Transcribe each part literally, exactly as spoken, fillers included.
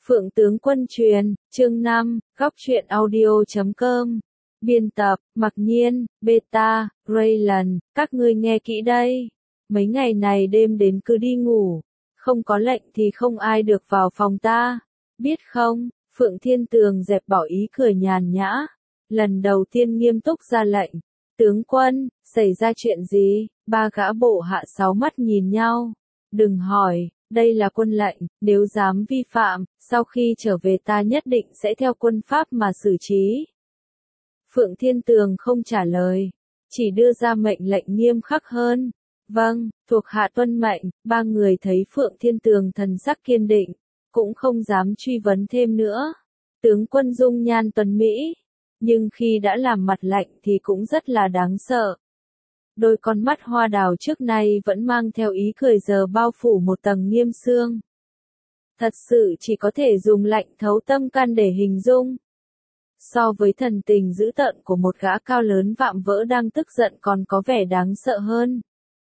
Phượng Tướng Quân truyền, chương năm, góc truyện audio chấm com. Biên tập, Mặc Nhiên, Beta, Raylan, các ngươi nghe kỹ đây. Mấy ngày này đêm đến cứ đi ngủ, không có lệnh thì không ai được vào phòng ta. Biết không? Phượng Thiên Tường dẹp bỏ ý cười nhàn nhã. Lần đầu tiên nghiêm túc ra lệnh. Tướng quân, xảy ra chuyện gì? Ba gã bộ hạ sáu mắt nhìn nhau. Đừng hỏi. Đây là quân lệnh, nếu dám vi phạm, sau khi trở về ta nhất định sẽ theo quân pháp mà xử trí. Phượng Thiên Tường không trả lời, chỉ đưa ra mệnh lệnh nghiêm khắc hơn. Vâng, thuộc hạ tuân mệnh. Ba người thấy Phượng Thiên Tường thần sắc kiên định, cũng không dám truy vấn thêm nữa. Tướng quân dung nhan tuấn mỹ, nhưng khi đã làm mặt lạnh thì cũng rất là đáng sợ. Đôi con mắt hoa đào trước nay vẫn mang theo ý cười giờ bao phủ một tầng nghiêm xương. Thật sự chỉ có thể dùng lạnh thấu tâm can để hình dung. So với thần tình dữ tợn của một gã cao lớn vạm vỡ đang tức giận còn có vẻ đáng sợ hơn.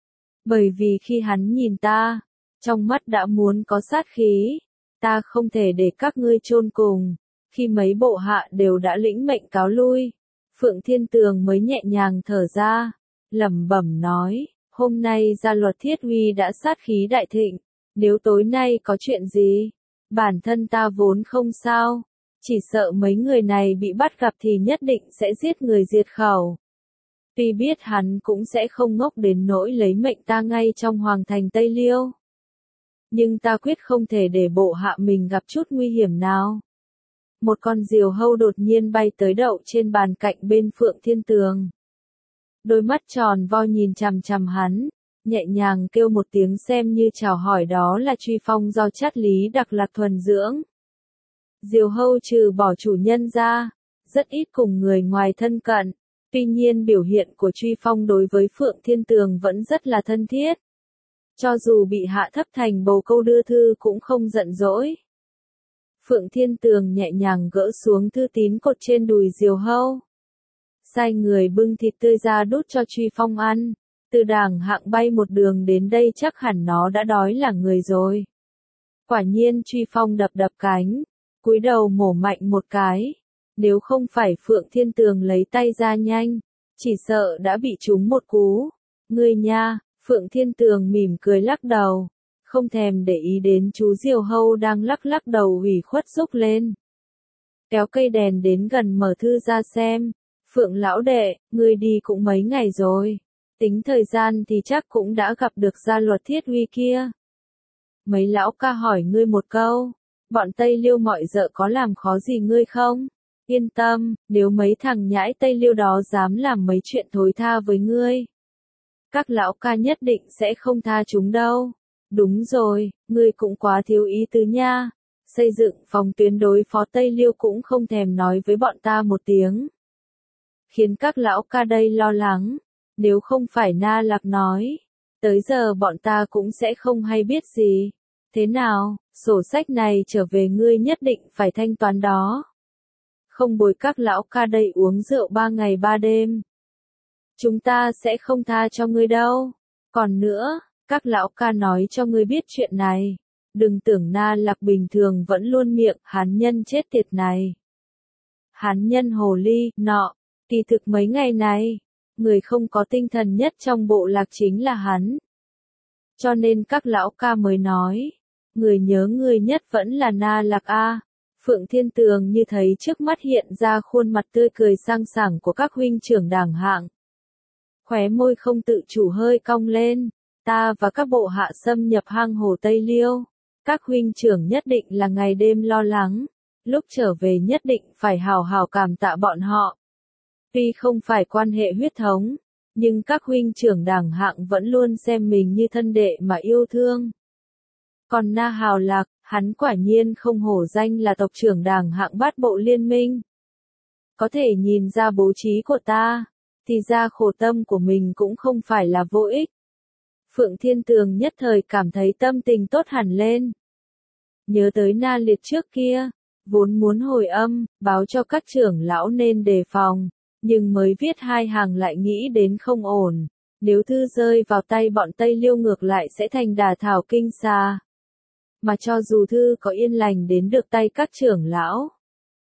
Bởi vì khi hắn nhìn ta, trong mắt đã muốn có sát khí, ta không thể để các ngươi chôn cùng. Khi mấy bộ hạ đều đã lĩnh mệnh cáo lui, Phượng Thiên Tường mới nhẹ nhàng thở ra. Lẩm bẩm nói, hôm nay gia luật thiết uy đã sát khí đại thịnh, nếu tối nay có chuyện gì, bản thân ta vốn không sao, chỉ sợ mấy người này bị bắt gặp thì nhất định sẽ giết người diệt khẩu. Tuy biết hắn cũng sẽ không ngốc đến nỗi lấy mệnh ta ngay trong hoàng thành Tây Liêu, nhưng ta quyết không thể để bộ hạ mình gặp chút nguy hiểm nào. Một con diều hâu đột nhiên bay tới đậu trên bàn cạnh bên Phượng Thiên Tường. Đôi mắt tròn vo nhìn chằm chằm hắn, nhẹ nhàng kêu một tiếng xem như chào hỏi, đó là truy phong do Chát Lý đặc lạc thuần dưỡng. Diều hâu trừ bỏ chủ nhân ra, rất ít cùng người ngoài thân cận, tuy nhiên biểu hiện của truy phong đối với Phượng Thiên Tường vẫn rất là thân thiết. Cho dù bị hạ thấp thành bồ câu đưa thư cũng không giận dỗi. Phượng Thiên Tường nhẹ nhàng gỡ xuống thư tín cột trên đùi diều hâu. Sai người bưng thịt tươi ra đút cho truy phong ăn, từ đàng hạng bay một đường đến đây chắc hẳn nó đã đói là người rồi. Quả nhiên truy phong đập đập cánh, cúi đầu mổ mạnh một cái, nếu không phải Phượng Thiên Tường lấy tay ra nhanh, chỉ sợ đã bị trúng một cú. Ngươi nha, Phượng Thiên Tường mỉm cười lắc đầu, không thèm để ý đến chú diều hâu đang lắc lắc đầu ủy khuất rúc lên. Kéo cây đèn đến gần mở thư ra xem. Phượng lão đệ, ngươi đi cũng mấy ngày rồi, tính thời gian thì chắc cũng đã gặp được gia luật thiết uy kia. Mấy lão ca hỏi ngươi một câu, bọn Tây Liêu mọi dợ có làm khó gì ngươi không? Yên tâm, nếu mấy thằng nhãi Tây Liêu đó dám làm mấy chuyện thối tha với ngươi, các lão ca nhất định sẽ không tha chúng đâu. Đúng rồi, ngươi cũng quá thiếu ý tứ nha, xây dựng phòng tuyến đối phó Tây Liêu cũng không thèm nói với bọn ta một tiếng. Khiến các lão ca đây lo lắng, nếu không phải Na Lạc nói, tới giờ bọn ta cũng sẽ không hay biết gì. Thế nào, sổ sách này trở về ngươi nhất định phải thanh toán đó. Không bồi các lão ca đây uống rượu ba ngày ba đêm, chúng ta sẽ không tha cho ngươi đâu. Còn nữa, các lão ca nói cho ngươi biết chuyện này, đừng tưởng Na Lạc bình thường vẫn luôn miệng hán nhân chết tiệt này. Hán nhân hồ ly, nọ. Kỳ thực mấy ngày này, người không có tinh thần nhất trong bộ lạc chính là hắn. Cho nên các lão ca mới nói, người nhớ người nhất vẫn là Na Lạc A. Phượng Thiên Tường như thấy trước mắt hiện ra khuôn mặt tươi cười sang sảng của các huynh trưởng đảng hạng. Khóe môi không tự chủ hơi cong lên, ta và các bộ hạ xâm nhập hang hồ Tây Liêu. Các huynh trưởng nhất định là ngày đêm lo lắng, lúc trở về nhất định phải hào hào cảm tạ bọn họ. Tuy không phải quan hệ huyết thống, nhưng các huynh trưởng đảng hạng vẫn luôn xem mình như thân đệ mà yêu thương. Còn Na Hào Lạc, hắn quả nhiên không hổ danh là tộc trưởng đảng hạng bát bộ liên minh. Có thể nhìn ra bố trí của ta, thì ra khổ tâm của mình cũng không phải là vô ích. Phượng Thiên Tường nhất thời cảm thấy tâm tình tốt hẳn lên. Nhớ tới Na Liệt trước kia, vốn muốn hồi âm, báo cho các trưởng lão nên đề phòng. Nhưng mới viết hai hàng lại nghĩ đến không ổn, nếu thư rơi vào tay bọn Tây Liêu ngược lại sẽ thành đả thảo kinh xà. mà cho dù thư có yên lành đến được tay các trưởng lão,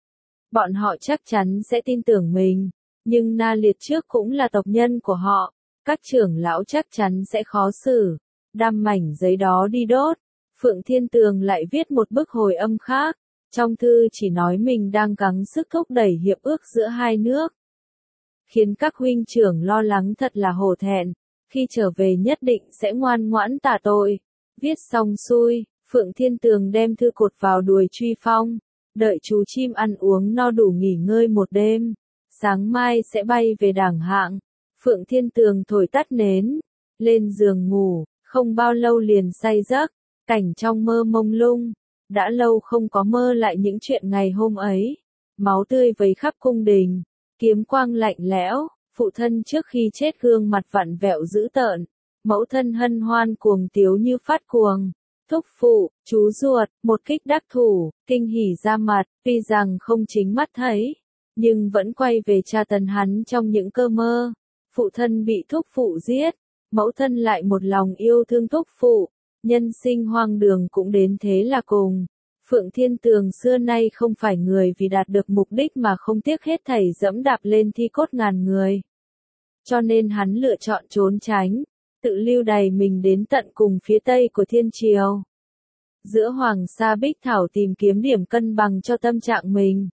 bọn họ chắc chắn sẽ tin tưởng mình, nhưng Na Liệt trước cũng là tộc nhân của họ, các trưởng lão chắc chắn sẽ khó xử, đâm mảnh giấy đó đi đốt. Phượng Thiên Tường lại viết một bức hồi âm khác, trong thư chỉ nói mình đang gắng sức thúc đẩy hiệp ước giữa hai nước, khiến các huynh trưởng lo lắng thật là hổ thẹn, khi trở về nhất định sẽ ngoan ngoãn tạ tội. Viết xong xuôi, Phượng Thiên Tường đem thư cột vào đuôi truy phong, đợi chú chim ăn uống no đủ nghỉ ngơi một đêm, sáng mai sẽ bay về đảng hạng. Phượng Thiên Tường thổi tắt nến, lên giường ngủ, không bao lâu liền say giấc, cảnh trong mơ mông lung, đã lâu không có mơ lại những chuyện ngày hôm ấy, máu tươi vấy khắp cung đình, kiếm quang lạnh lẽo, phụ thân trước khi chết gương mặt vặn vẹo dữ tợn, mẫu thân hân hoan cuồng tiếu như phát cuồng. Thúc phụ, chú ruột, một kích đắc thủ, kinh hỉ ra mặt, tuy rằng không chính mắt thấy, nhưng vẫn quay về tra tấn hắn trong những cơ mơ. Phụ thân bị thúc phụ giết, mẫu thân lại một lòng yêu thương thúc phụ, nhân sinh hoang đường cũng đến thế là cùng. Phượng Thiên Tường xưa nay không phải người vì đạt được mục đích mà không tiếc hết thảy dẫm đạp lên thi cốt ngàn người. Cho nên hắn lựa chọn trốn tránh, tự lưu đày mình đến tận cùng phía tây của thiên triều. Giữa Hoàng Sa Bích Thảo tìm kiếm điểm cân bằng cho tâm trạng mình.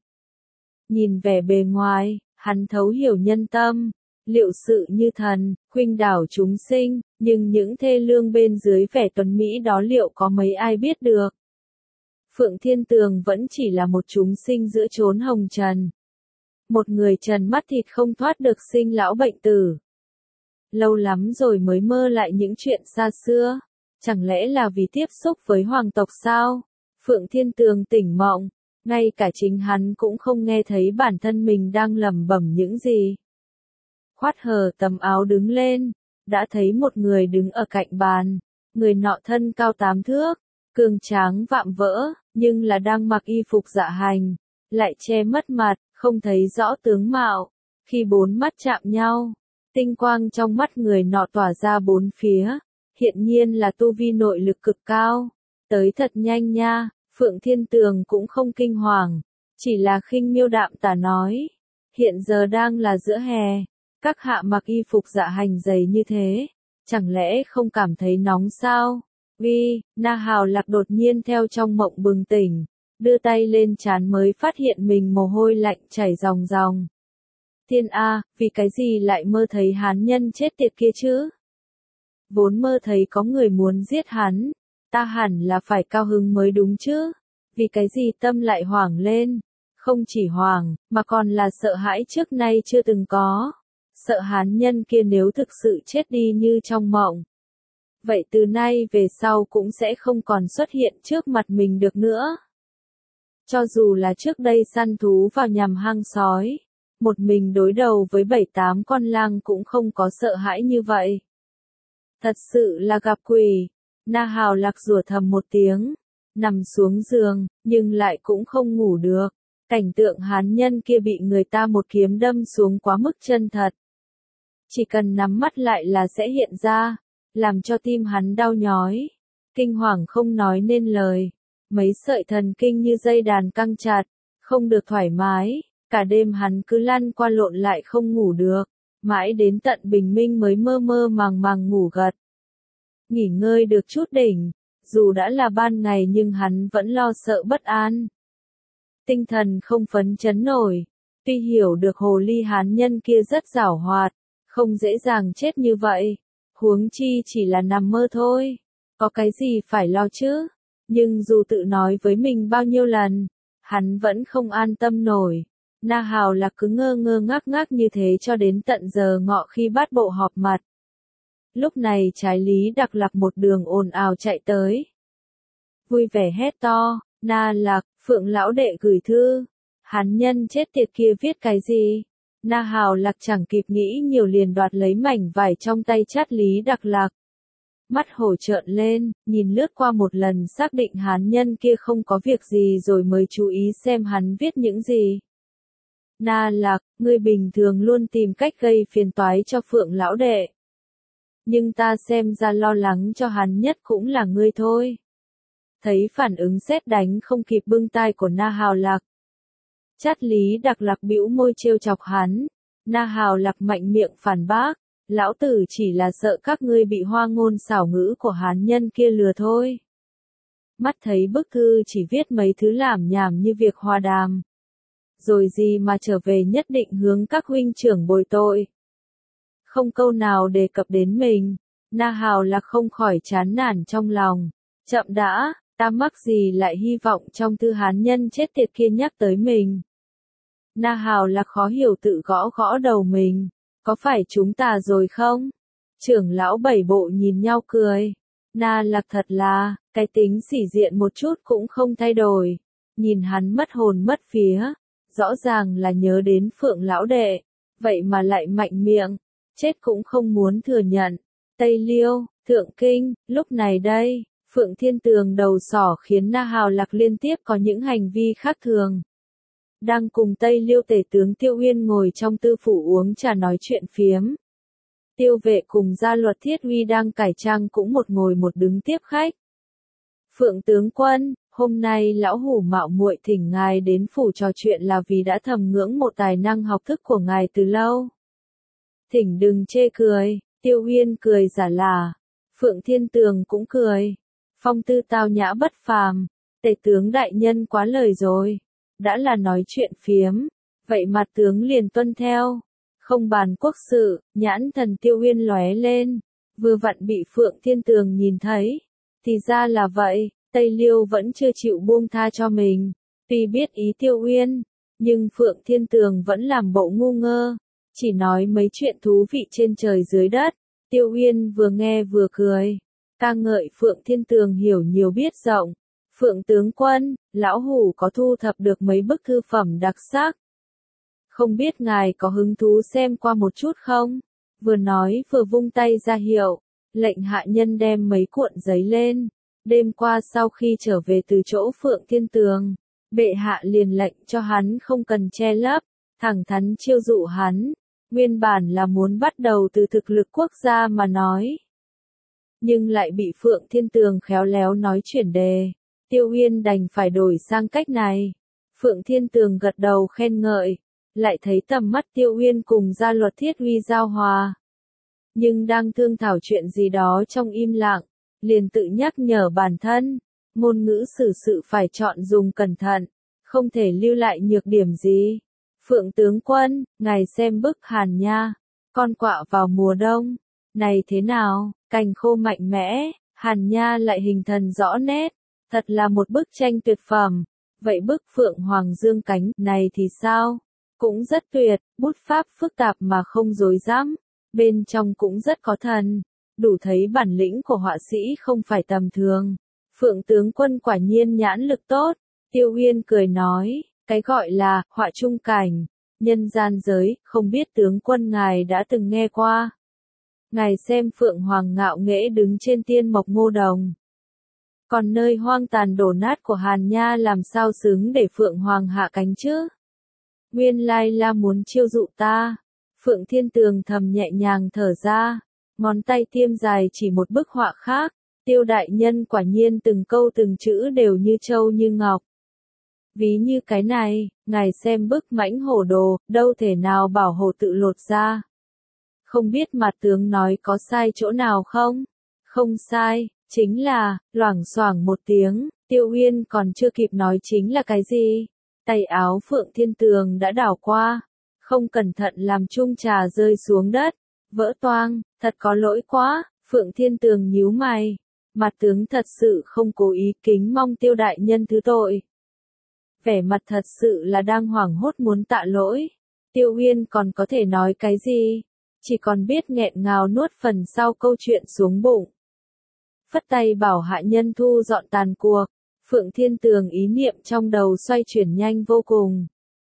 Nhìn vẻ bề ngoài, hắn thấu hiểu nhân tâm, liệu sự như thần, khuynh đảo chúng sinh, nhưng những thê lương bên dưới vẻ tuấn mỹ đó liệu có mấy ai biết được. Phượng Thiên Tường vẫn chỉ là một chúng sinh giữa chốn hồng trần. Một người trần mắt thịt không thoát được sinh lão bệnh tử. Lâu lắm rồi mới mơ lại những chuyện xa xưa, chẳng lẽ là vì tiếp xúc với hoàng tộc sao? Phượng Thiên Tường tỉnh mộng, ngay cả chính hắn cũng không nghe thấy bản thân mình đang lẩm bẩm những gì. Khoát hở tấm áo đứng lên, đã thấy một người đứng ở cạnh bàn, người nọ thân cao tám thước, cường tráng vạm vỡ, nhưng là đang mặc y phục dạ hành, lại che mất mặt, không thấy rõ tướng mạo. Khi bốn mắt chạm nhau, tinh quang trong mắt người nọ tỏa ra bốn phía, hiện nhiên là tu vi nội lực cực cao. Tới thật nhanh nha, Phượng Thiên Tường cũng không kinh hoàng, chỉ là khinh miêu đạm tả nói, hiện giờ đang là giữa hè, các hạ mặc y phục dạ hành dày như thế, chẳng lẽ không cảm thấy nóng sao? Vi, Na Hào Lạc đột nhiên theo trong mộng bừng tỉnh, đưa tay lên trán mới phát hiện mình mồ hôi lạnh chảy ròng ròng. Thiên A, vì cái gì lại mơ thấy hán nhân chết tiệt kia chứ? Vốn mơ thấy có người muốn giết hắn, ta hẳn là phải cao hứng mới đúng chứ? Vì cái gì tâm lại hoảng lên? Không chỉ hoảng, mà còn là sợ hãi trước nay chưa từng có. Sợ hán nhân kia nếu thực sự chết đi như trong mộng. Vậy từ nay về sau cũng sẽ không còn xuất hiện trước mặt mình được nữa. Cho dù là trước đây săn thú vào nhằm hang sói, một mình đối đầu với bảy tám con lang cũng không có sợ hãi như vậy. Thật sự là gặp quỷ. Na Hào Lạc rủa thầm một tiếng, nằm xuống giường, nhưng lại cũng không ngủ được. Cảnh tượng hán nhân kia bị người ta một kiếm đâm xuống quá mức chân thật. Chỉ cần nắm mắt lại là sẽ hiện ra, làm cho tim hắn đau nhói, kinh hoàng không nói nên lời, mấy sợi thần kinh như dây đàn căng chặt, không được thoải mái, cả đêm hắn cứ lăn qua lộn lại không ngủ được, mãi đến tận bình minh mới mơ mơ màng màng ngủ gật. Nghỉ ngơi được chút đỉnh, dù đã là ban ngày nhưng hắn vẫn lo sợ bất an. Tinh thần không phấn chấn nổi, tuy hiểu được hồ ly hán nhân kia rất giảo hoạt, không dễ dàng chết như vậy. Huống chi chỉ là nằm mơ thôi, có cái gì phải lo chứ, nhưng dù tự nói với mình bao nhiêu lần, hắn vẫn không an tâm nổi. Na Hào Lạc cứ ngơ ngơ ngác ngác như thế cho đến tận giờ ngọ khi bát bộ họp mặt. Lúc này trái Lý Đặc Lạc một đường ồn ào chạy tới. Vui vẻ hét to, Na Lạc, Phượng lão đệ gửi thư, hán nhân chết tiệt kia viết cái gì? Na Hào Lạc chẳng kịp nghĩ nhiều liền đoạt lấy mảnh vải trong tay chát Lý Đặc Lạc. Mắt hổ trợn lên, nhìn lướt qua một lần xác định hán nhân kia không có việc gì rồi mới chú ý xem hắn viết những gì. Na Lạc, ngươi bình thường luôn tìm cách gây phiền toái cho Phượng lão đệ. Nhưng ta xem ra lo lắng cho hắn nhất cũng là ngươi thôi. Thấy phản ứng sét đánh không kịp bưng tai của Na Hào Lạc. Chát Lý Đặc Lạc bĩu môi trêu chọc hắn. Na Hào Lạc mạnh miệng phản bác. Lão tử chỉ là sợ các ngươi bị hoa ngôn xảo ngữ của hán nhân kia lừa thôi. Mắt thấy bức thư chỉ viết mấy thứ lảm nhảm như việc hòa đàm. Rồi gì mà trở về nhất định hướng các huynh trưởng bồi tội. Không câu nào đề cập đến mình. Na Hào Lạc không khỏi chán nản trong lòng. Chậm đã, ta mắc gì lại hy vọng trong thư hán nhân chết tiệt kia nhắc tới mình. Na Hào Lạc khó hiểu tự gõ gõ đầu mình. Có phải chúng ta rồi không? Trưởng lão bảy bộ nhìn nhau cười. Na Lạc thật là, cái tính sỉ diện một chút cũng không thay đổi. Nhìn hắn mất hồn mất vía. Rõ ràng là nhớ đến Phượng lão đệ. Vậy mà lại mạnh miệng. Chết cũng không muốn thừa nhận. Tây Liêu, Thượng Kinh, lúc này đây, Phượng Thiên Tường đầu sỏ khiến Na Hào Lạc liên tiếp có những hành vi khác thường. Đang cùng Tây Liêu tể tướng Tiêu Uyên ngồi trong tư phủ uống trà nói chuyện phiếm. Tiêu Vệ cùng gia luật Thiết Uy đang cải trang cũng một ngồi một đứng tiếp khách. Phượng tướng quân, hôm nay lão hủ mạo muội thỉnh ngài đến phủ trò chuyện là vì đã thầm ngưỡng một tài năng học thức của ngài từ lâu. Thỉnh đừng chê cười, Tiêu Uyên cười giả lả. Phượng Thiên Tường cũng cười. Phong tư tao nhã bất phàm, tể tướng đại nhân quá lời rồi. Đã là nói chuyện phiếm, vậy mà tướng liền tuân theo. Không bàn quốc sự, nhãn thần Tiêu Uyên lóe lên, vừa vặn bị Phượng Thiên Tường nhìn thấy. Thì ra là vậy, Tây Liêu vẫn chưa chịu buông tha cho mình. Tuy biết ý Tiêu Uyên, nhưng Phượng Thiên Tường vẫn làm bộ ngu ngơ, chỉ nói mấy chuyện thú vị trên trời dưới đất. Tiêu Uyên vừa nghe vừa cười, ca ngợi Phượng Thiên Tường hiểu nhiều biết rộng. Phượng tướng quân, lão hủ có thu thập được mấy bức thư phẩm đặc sắc. Không biết ngài có hứng thú xem qua một chút không? Vừa nói vừa vung tay ra hiệu, lệnh hạ nhân đem mấy cuộn giấy lên. Đêm qua sau khi trở về từ chỗ Phượng Thiên Tường, bệ hạ liền lệnh cho hắn không cần che lấp, thẳng thắn chiêu dụ hắn. Nguyên bản là muốn bắt đầu từ thực lực quốc gia mà nói. Nhưng lại bị Phượng Thiên Tường khéo léo nói chuyển đề. Tiêu Uyên đành phải đổi sang cách này. Phượng Thiên Tường gật đầu khen ngợi. Lại thấy tầm mắt Tiêu Uyên cùng gia luật Thiết Uy giao hòa. Nhưng đang thương thảo chuyện gì đó trong im lặng. Liền tự nhắc nhở bản thân. Ngôn ngữ xử sự phải chọn dùng cẩn thận. Không thể lưu lại nhược điểm gì. Phượng tướng quân, ngài xem bức Hàn Nha. Con quạ vào mùa đông. Này thế nào, cành khô mạnh mẽ, Hàn Nha lại hình thần rõ nét. Thật là một bức tranh tuyệt phẩm. Vậy bức Phượng Hoàng Dương cánh này thì sao? Cũng rất tuyệt, bút pháp phức tạp mà không rối rắm. Bên trong cũng rất có thần. Đủ thấy bản lĩnh của họa sĩ không phải tầm thường. Phượng tướng quân quả nhiên nhãn lực tốt. Tiêu Uyên cười nói, cái gọi là họa trung cảnh, nhân gian giới, không biết tướng quân ngài đã từng nghe qua. Ngài xem Phượng Hoàng ngạo nghễ đứng trên tiên mộc ngô đồng. Còn nơi hoang tàn đổ nát của Hàn Nha làm sao xứng để Phượng Hoàng hạ cánh chứ? Nguyên lai là muốn chiêu dụ ta. Phượng Thiên Tường thầm nhẹ nhàng thở ra, ngón tay tiêm dài chỉ một bức họa khác. Tiêu đại nhân quả nhiên từng câu từng chữ đều như châu như ngọc. Ví như cái này, ngài xem bức mãnh hổ đồ, đâu thể nào bảo hổ tự lột ra. Không biết mặt tướng nói có sai chỗ nào không? Không sai, chính là, loảng xoảng một tiếng, Tiêu Uyên còn chưa kịp nói chính là cái gì. Tay áo Phượng Thiên Tường đã đảo qua, không cẩn thận làm chung trà rơi xuống đất, vỡ toang, thật có lỗi quá. Phượng Thiên Tường nhíu mày, mặt tướng thật sự không cố ý, kính mong Tiêu đại nhân thứ tội. Vẻ mặt thật sự là đang hoảng hốt muốn tạ lỗi. Tiêu Uyên còn có thể nói cái gì? Chỉ còn biết nghẹn ngào nuốt phần sau câu chuyện xuống bụng. Phất tay bảo hạ nhân thu dọn tàn cuộc. Phượng Thiên Tường ý niệm trong đầu xoay chuyển nhanh vô cùng.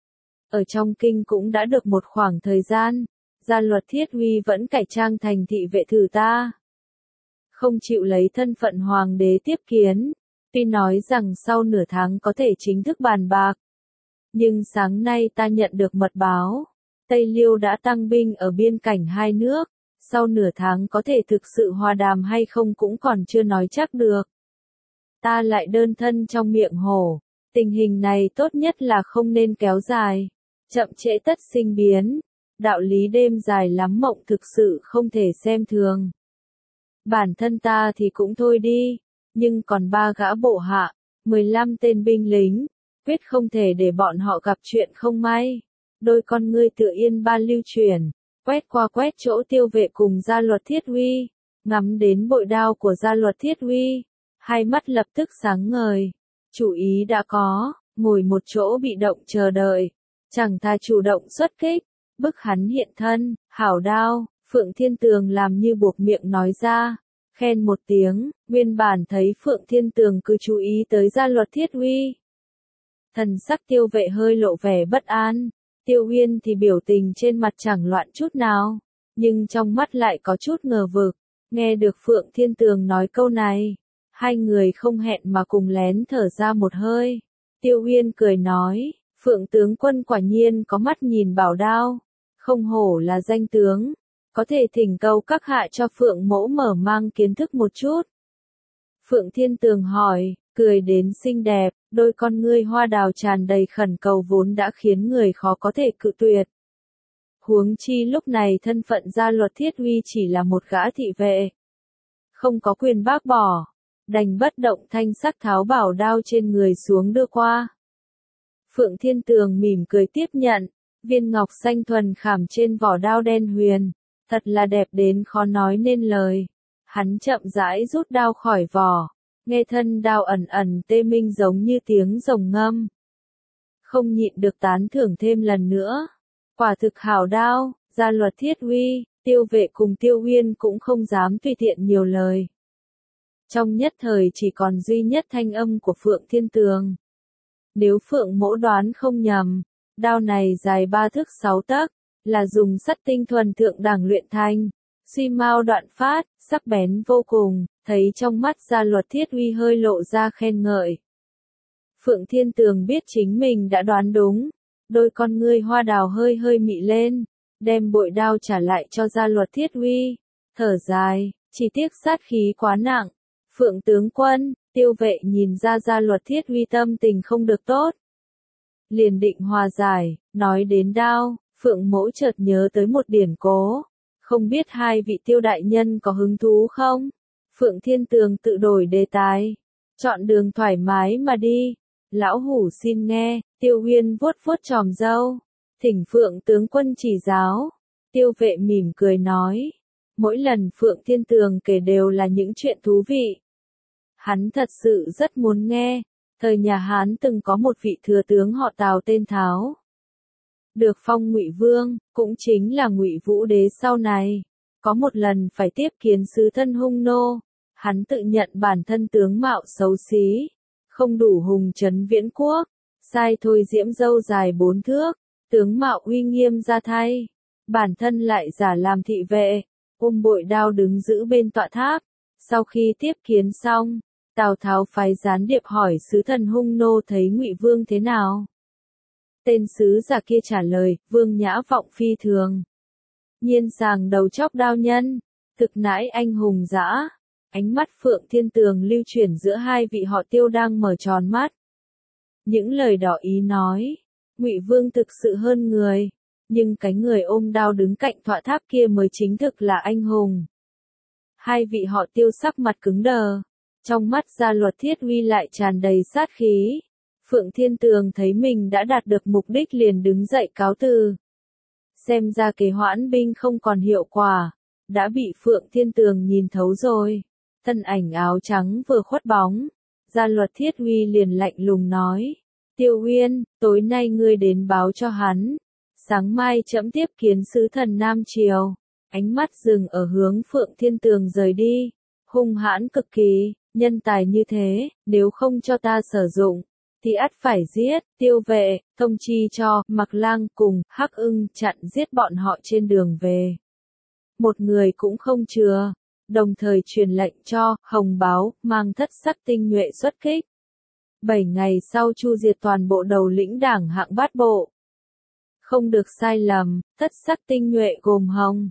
Ở trong kinh cũng đã được một khoảng thời gian, gia luật Thiết Uy vẫn cải trang thành thị vệ thử ta. Không chịu lấy thân phận hoàng đế tiếp kiến. Tuy nói rằng sau nửa tháng có thể chính thức bàn bạc. Nhưng sáng nay ta nhận được mật báo. Tây Liêu đã tăng binh ở biên cảnh hai nước. Sau nửa tháng có thể thực sự hòa đàm hay không cũng còn chưa nói chắc được. ta lại đơn thân trong miệng hổ. Tình hình này tốt nhất là không nên kéo dài. Chậm trễ tất sinh biến. Đạo lý đêm dài lắm mộng thực sự không thể xem thường. Bản thân ta thì cũng thôi đi, nhưng còn ba gã bộ hạ, mười lăm tên binh lính, quyết không thể để bọn họ gặp chuyện không may. Đôi con ngươi tựa yên ban lưu chuyển, quét qua quét chỗ Tiêu Vệ cùng Gia Luật Thiết Uy, ngắm đến bội đao của Gia Luật Thiết Uy, hai mắt lập tức sáng ngời. Chủ ý đã có, ngồi một chỗ bị động chờ đợi, chẳng thà chủ động xuất kích, bức hắn hiện thân, hảo đao. Phượng Thiên Tường làm như buộc miệng nói ra, khen một tiếng, nguyên bản thấy Phượng Thiên Tường cứ chú ý tới Gia Luật Thiết Uy. Thần sắc Tiêu Vệ hơi lộ vẻ bất an, Tiêu Uyên thì biểu tình trên mặt chẳng loạn chút nào, nhưng trong mắt lại có chút ngờ vực. Nghe được Phượng Thiên Tường nói câu này, hai người không hẹn mà cùng lén thở ra một hơi. Tiêu Uyên cười nói, Phượng tướng quân quả nhiên có mắt nhìn bảo đao, không hổ là danh tướng. Có thể thỉnh cầu các hạ cho Phượng mỗ mở mang kiến thức một chút. Phượng Thiên Tường hỏi, cười đến xinh đẹp, đôi con ngươi hoa đào tràn đầy khẩn cầu vốn đã khiến người khó có thể cự tuyệt. Huống chi lúc này thân phận Gia Luật Thiết Uy chỉ là một gã thị vệ. Không có quyền bác bỏ, đành bất động thanh sắc tháo bảo đao trên người xuống đưa qua. Phượng Thiên Tường mỉm cười tiếp nhận, viên ngọc xanh thuần khảm trên vỏ đao đen huyền. Thật là đẹp đến khó nói nên lời. Hắn chậm rãi rút đao khỏi vỏ, nghe thân đao ẩn ẩn tê minh giống như tiếng rồng ngâm. Không nhịn được tán thưởng thêm lần nữa. Quả thực hảo đao, Gia Luật Thiết Uy, Tiêu Vệ cùng Tiêu Uyên cũng không dám tùy tiện nhiều lời. Trong nhất thời chỉ còn duy nhất thanh âm của Phượng Thiên Tường. Nếu Phượng mỗ đoán không nhầm, đao này dài ba thước sáu tấc. Là dùng sắt tinh thuần thượng đẳng luyện thành, suy mao đoạn phát, sắc bén vô cùng, thấy trong mắt Gia Luật Thiết Uy hơi lộ ra khen ngợi. Phượng Thiên Tường biết chính mình đã đoán đúng, đôi con ngươi hoa đào hơi hơi mị lên, đem bội đao trả lại cho Gia Luật Thiết Uy, thở dài, chỉ tiếc sát khí quá nặng. Phượng tướng quân, Tiêu Vệ nhìn ra Gia Luật Thiết Uy tâm tình không được tốt. Liền định hòa giải, nói đến đao. Phượng mỗ chợt nhớ tới một điển cố, không biết hai vị Tiêu đại nhân có hứng thú không? Phượng Thiên Tường tự đổi đề tài, chọn đường thoải mái mà đi. Lão hủ xin nghe. Tiêu Uyên vuốt vuốt chòm râu, thỉnh Phượng tướng quân chỉ giáo. Tiêu Vệ mỉm cười nói, mỗi lần Phượng Thiên Tường kể đều là những chuyện thú vị. Hắn thật sự rất muốn nghe. Thời nhà Hán từng có một vị thừa tướng họ Tào tên Tháo, được phong Ngụy Vương, cũng chính là Ngụy Vũ Đế sau này. Có một lần phải tiếp kiến sứ thân hung nô, hắn tự nhận bản thân tướng mạo xấu xí, không đủ hùng trấn viễn quốc, sai thôi diễm dâu dài bốn thước, tướng mạo uy nghiêm ra thay, bản thân lại giả làm thị vệ, ôm bội đao đứng giữ bên tọa tháp. Sau khi tiếp kiến xong, Tào Tháo phái gián điệp hỏi sứ thần hung nô thấy Ngụy Vương thế nào. Tên sứ giả kia trả lời, Vương nhã vọng phi thường. Nhiên sàng đầu chóc đao nhân, thực nãi anh hùng dã. Ánh mắt Phượng Thiên Tường lưu chuyển giữa hai vị họ Tiêu đang mở tròn mắt. Những lời đỏ ý nói, Ngụy Vương thực sự hơn người, nhưng cái người ôm đao đứng cạnh tọa tháp kia mới chính thực là anh hùng. Hai vị họ Tiêu sắc mặt cứng đờ, trong mắt Gia Luật Thiết Uy lại tràn đầy sát khí. Phượng Thiên Tường thấy mình đã đạt được mục đích liền đứng dậy cáo từ. Xem ra kế hoãn binh không còn hiệu quả, đã bị Phượng Thiên Tường nhìn thấu rồi. Thân ảnh áo trắng vừa khuất bóng, Gia Luật Thiết Uy liền lạnh lùng nói, Tiêu Uyên, tối nay ngươi đến báo cho hắn, sáng mai trẫm tiếp kiến sứ thần Nam Triều. Ánh mắt dừng ở hướng Phượng Thiên Tường rời đi, hung hãn cực kỳ, nhân tài như thế, nếu không cho ta sử dụng, thì ắt phải giết. Tiêu Vệ, thông chi cho, Mặc Lang cùng, Hắc Ưng chặn giết bọn họ trên đường về. Một người cũng không chừa, đồng thời truyền lệnh cho, Hồng Báo, mang thất sắc tinh nhuệ xuất kích. Bảy ngày sau chu diệt toàn bộ đầu lĩnh đảng hạng bát bộ. Không được sai lầm, thất sắc tinh nhuệ gồm Hồng,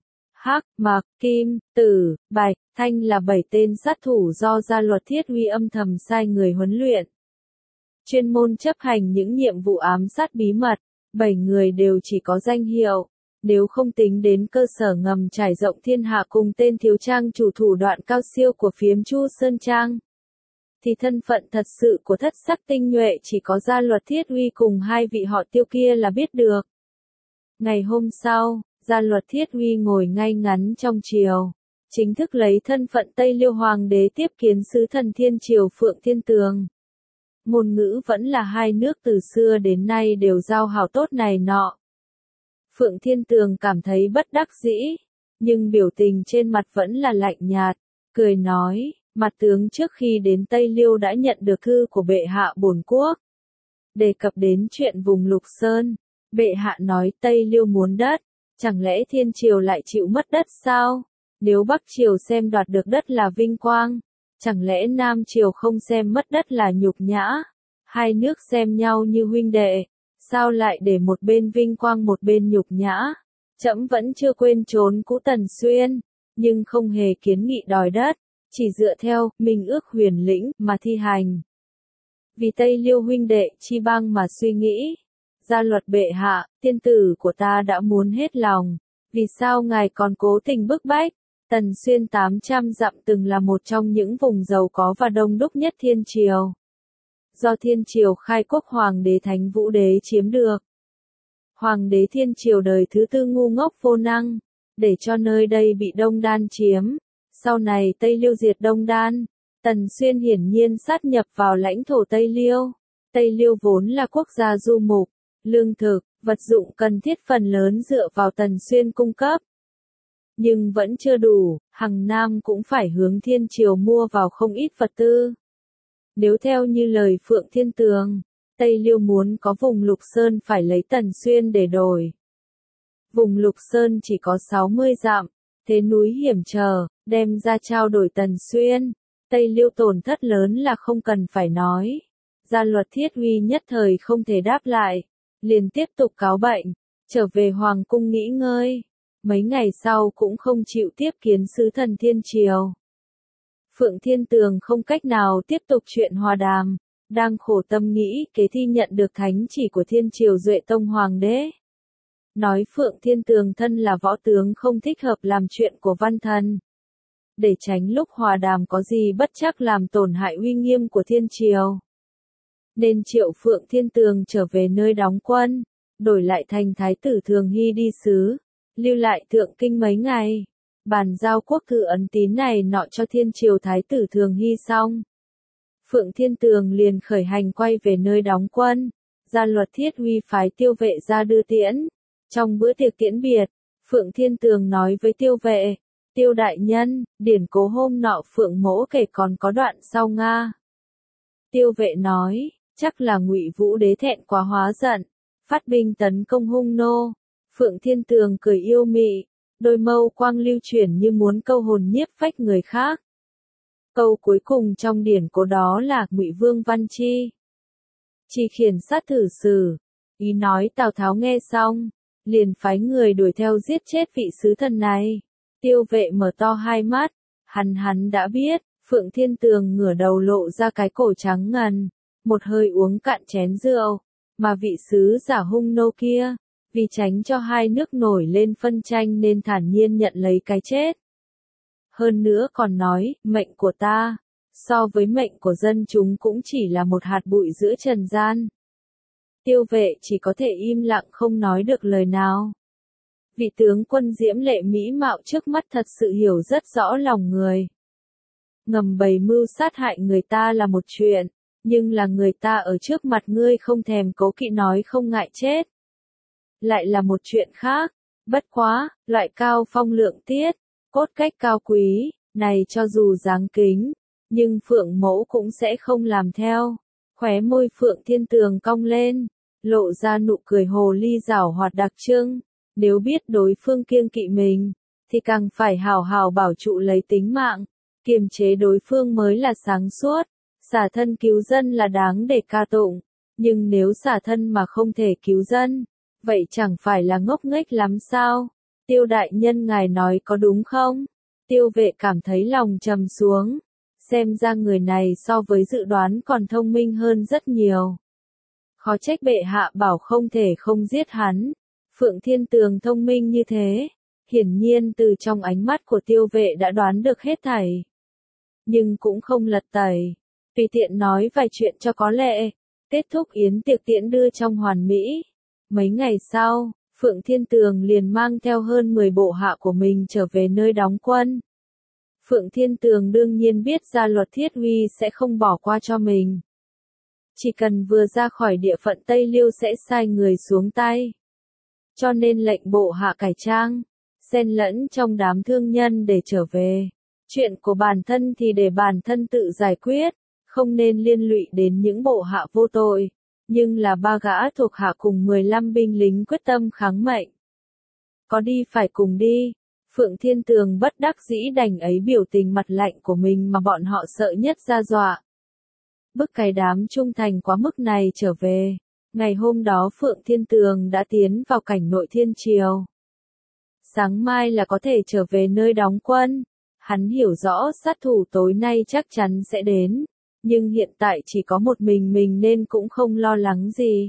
hắc, mạc, kim, tử, bạch, thanh là bảy tên sát thủ do Gia Luật Thiết Uy âm thầm sai người huấn luyện. Chuyên môn chấp hành những nhiệm vụ ám sát bí mật, bảy người đều chỉ có danh hiệu. Nếu không tính đến cơ sở ngầm trải rộng thiên hạ cùng tên thiếu trang chủ thủ đoạn cao siêu của phiếm Chu Sơn Trang, thì thân phận thật sự của thất sắc tinh nhuệ chỉ có Gia Luật Thiết Uy cùng hai vị họ Tiêu kia là biết được. Ngày hôm sau, Gia Luật Thiết Uy ngồi ngay ngắn trong triều, chính thức lấy thân phận Tây Liêu Hoàng đế tiếp kiến sứ thần thiên triều Phượng Thiên Tường. Ngôn ngữ vẫn là hai nước từ xưa đến nay đều giao hảo tốt này nọ. Phượng Thiên Tường cảm thấy bất đắc dĩ, nhưng biểu tình trên mặt vẫn là lạnh nhạt, cười nói, mặt tướng trước khi đến Tây Liêu đã nhận được thư của bệ hạ bổn quốc. Đề cập đến chuyện vùng Lục Sơn, bệ hạ nói Tây Liêu muốn đất, chẳng lẽ Thiên Triều lại chịu mất đất sao? Nếu Bắc Triều xem đoạt được đất là vinh quang, chẳng lẽ Nam Triều không xem mất đất là nhục nhã? Hai nước xem nhau như huynh đệ, sao lại để một bên vinh quang một bên nhục nhã? Trẫm vẫn chưa quên trốn cũ Tần Xuyên, nhưng không hề kiến nghị đòi đất, chỉ dựa theo Minh ước huyền lĩnh mà thi hành. Vì Tây Liêu huynh đệ chi bang mà suy nghĩ. Gia Luật bệ hạ, tiên tử của ta đã muốn hết lòng, vì sao ngài còn cố tình bức bách? Tần Xuyên tám trăm dặm từng là một trong những vùng giàu có và đông đúc nhất Thiên Triều. Do Thiên Triều khai quốc Hoàng đế Thánh Vũ Đế chiếm được. Hoàng đế Thiên Triều đời thứ tư ngu ngốc vô năng, để cho nơi đây bị Đông Đan chiếm. Sau này Tây Liêu diệt Đông Đan, Tần Xuyên hiển nhiên sát nhập vào lãnh thổ Tây Liêu. Tây Liêu vốn là quốc gia du mục, lương thực, vật dụng cần thiết phần lớn dựa vào Tần Xuyên cung cấp. Nhưng vẫn chưa đủ, Hằng Nam cũng phải hướng Thiên Triều mua vào không ít vật tư. Nếu theo như lời Phượng Thiên Tường, Tây Liêu muốn có vùng Lục Sơn phải lấy Tần Xuyên để đổi. Vùng Lục Sơn chỉ có sáu mươi dặm, thế núi hiểm trở, đem ra trao đổi Tần Xuyên. Tây Liêu tổn thất lớn là không cần phải nói. Gia Luật Thiết Uy nhất thời không thể đáp lại, liền tiếp tục cáo bệnh, trở về Hoàng cung nghỉ ngơi. Mấy ngày sau cũng không chịu tiếp kiến sứ thần Thiên Triều. Phượng Thiên Tường không cách nào tiếp tục chuyện hòa đàm, đang khổ tâm nghĩ kế thi nhận được thánh chỉ của Thiên Triều Duệ Tông Hoàng đế. Nói Phượng Thiên Tường thân là võ tướng không thích hợp làm chuyện của văn thần. Để tránh lúc hòa đàm có gì bất trắc làm tổn hại uy nghiêm của Thiên Triều. Nên triệu Phượng Thiên Tường trở về nơi đóng quân, đổi lại thành Thái tử Thường Hy đi sứ, lưu lại Thượng Kinh mấy ngày. Bàn giao quốc thư ấn tín này nọ cho Thiên Triều Thái tử Thường Hy xong. Phượng Thiên Tường liền khởi hành quay về nơi đóng quân. Gia Luật Thiết Uy phái Tiêu Vệ ra đưa tiễn. Trong bữa tiệc tiễn biệt, Phượng Thiên Tường nói với Tiêu Vệ, Tiêu đại nhân, điển cố hôm nọ Phượng mỗ kể còn có đoạn sau Nga. Tiêu Vệ nói, chắc là Ngụy Vũ đế thẹn quá hóa giận, phát binh tấn công hung nô. Phượng Thiên Tường cười yêu mị, đôi mâu quang lưu chuyển như muốn câu hồn nhiếp phách người khác. Câu cuối cùng trong điển cố đó là Ngụy Vương Văn Chi. Chi khiển sát thử sử. Ý nói Tào Tháo nghe xong, liền phái người đuổi theo giết chết vị sứ thần này. Tiêu Vệ mở to hai mắt, hắn hắn đã biết, Phượng Thiên Tường ngửa đầu lộ ra cái cổ trắng ngần, một hơi uống cạn chén rượu, mà vị sứ giả hung nô kia, vì tránh cho hai nước nổi lên phân tranh nên thản nhiên nhận lấy cái chết. Hơn nữa còn nói, mệnh của ta, so với mệnh của dân chúng cũng chỉ là một hạt bụi giữa trần gian. Tiêu Vệ chỉ có thể im lặng không nói được lời nào. Vị tướng quân diễm lệ mỹ mạo trước mắt thật sự hiểu rất rõ lòng người. Ngầm bày mưu sát hại người ta là một chuyện, nhưng là người ta ở trước mặt ngươi không thèm cố kỵ nói không ngại chết. Lại là một chuyện khác, bất quá, loại cao phong lượng tiết, cốt cách cao quý, này cho dù dáng kính, nhưng Phượng mẫu cũng sẽ không làm theo. Khóe môi Phượng Thiên Tường cong lên, lộ ra nụ cười hồ ly giảo hoạt đặc trưng. Nếu biết đối phương kiêng kỵ mình, thì càng phải hào hào bảo trụ lấy tính mạng, kiềm chế đối phương mới là sáng suốt. Xả thân cứu dân là đáng để ca tụng, nhưng nếu xả thân mà không thể cứu dân, vậy chẳng phải là ngốc nghếch lắm sao? Tiêu đại nhân ngài nói có đúng không? Tiêu vệ cảm thấy lòng trầm xuống. Xem ra người này so với dự đoán còn thông minh hơn rất nhiều. Khó trách bệ hạ bảo không thể không giết hắn. Phượng Thiên Tường thông minh như thế. Hiển nhiên từ trong ánh mắt của tiêu vệ đã đoán được hết thảy. Nhưng cũng không lật tẩy. Tùy tiện nói vài chuyện cho có lệ. Kết thúc yến tiệc tiễn đưa trong hoàn mỹ. Mấy ngày sau, Phượng Thiên Tường liền mang theo hơn mười bộ hạ của mình trở về nơi đóng quân. Phượng Thiên Tường đương nhiên biết ra luật Thiết Uy sẽ không bỏ qua cho mình. Chỉ cần vừa ra khỏi địa phận Tây Liêu sẽ sai người xuống tay. Cho nên lệnh bộ hạ cải trang, xen lẫn trong đám thương nhân để trở về. Chuyện của bản thân thì để bản thân tự giải quyết, không nên liên lụy đến những bộ hạ vô tội. Nhưng là ba gã thuộc hạ cùng mười lăm binh lính quyết tâm kháng mệnh. Có đi phải cùng đi. Phượng Thiên Tường bất đắc dĩ đành ấy biểu tình mặt lạnh của mình mà bọn họ sợ nhất ra dọa. Bức cái đám trung thành quá mức này trở về. Ngày hôm đó Phượng Thiên Tường đã tiến vào cảnh nội thiên triều. Sáng mai là có thể trở về nơi đóng quân. Hắn hiểu rõ sát thủ tối nay chắc chắn sẽ đến. Nhưng hiện tại chỉ có một mình mình nên cũng không lo lắng gì.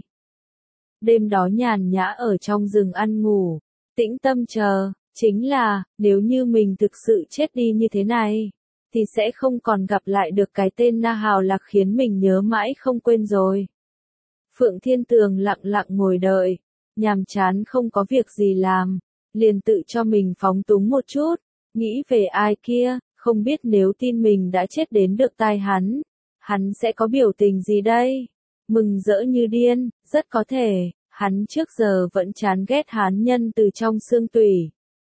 Đêm đó nhàn nhã ở trong rừng ăn ngủ. Tĩnh tâm chờ. Chính là, nếu như mình thực sự chết đi như thế này, thì sẽ không còn gặp lại được cái tên Na Hào Lạc khiến mình nhớ mãi không quên rồi. Phượng Thiên Tường lặng lặng ngồi đợi, nhàm chán không có việc gì làm, liền tự cho mình phóng túng một chút, nghĩ về ai kia, không biết nếu tin mình đã chết đến được tai hắn, hắn sẽ có biểu tình gì đây? Mừng rỡ như điên, rất có thể, hắn trước giờ vẫn chán ghét hán nhân từ trong xương tủy.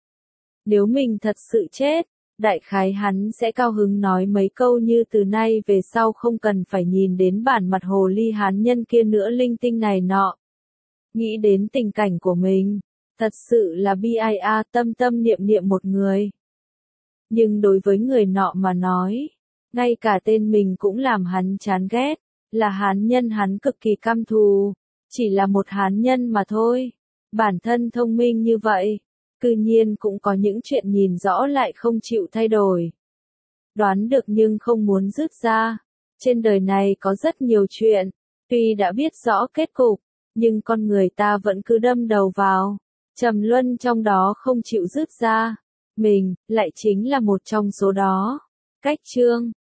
Nếu mình thật sự chết, đại khái hắn sẽ cao hứng nói mấy câu như từ nay về sau không cần phải nhìn đến bản mặt hồ ly hán nhân kia nữa linh tinh này nọ. Nghĩ đến tình cảnh của mình, thật sự là bi ai a tâm tâm niệm niệm một người. Nhưng đối với người nọ mà nói, ngay cả tên mình cũng làm hắn chán ghét, là hán nhân hắn cực kỳ căm thù, chỉ là một hán nhân mà thôi. Bản thân thông minh như vậy. Cư nhiên cũng có những chuyện nhìn rõ lại không chịu thay đổi. Đoán được nhưng không muốn rút ra. Trên đời này có rất nhiều chuyện, tuy đã biết rõ kết cục, nhưng con người ta vẫn cứ đâm đầu vào. Trầm luân trong đó không chịu rút ra. Mình, lại chính là một trong số đó. Cách chương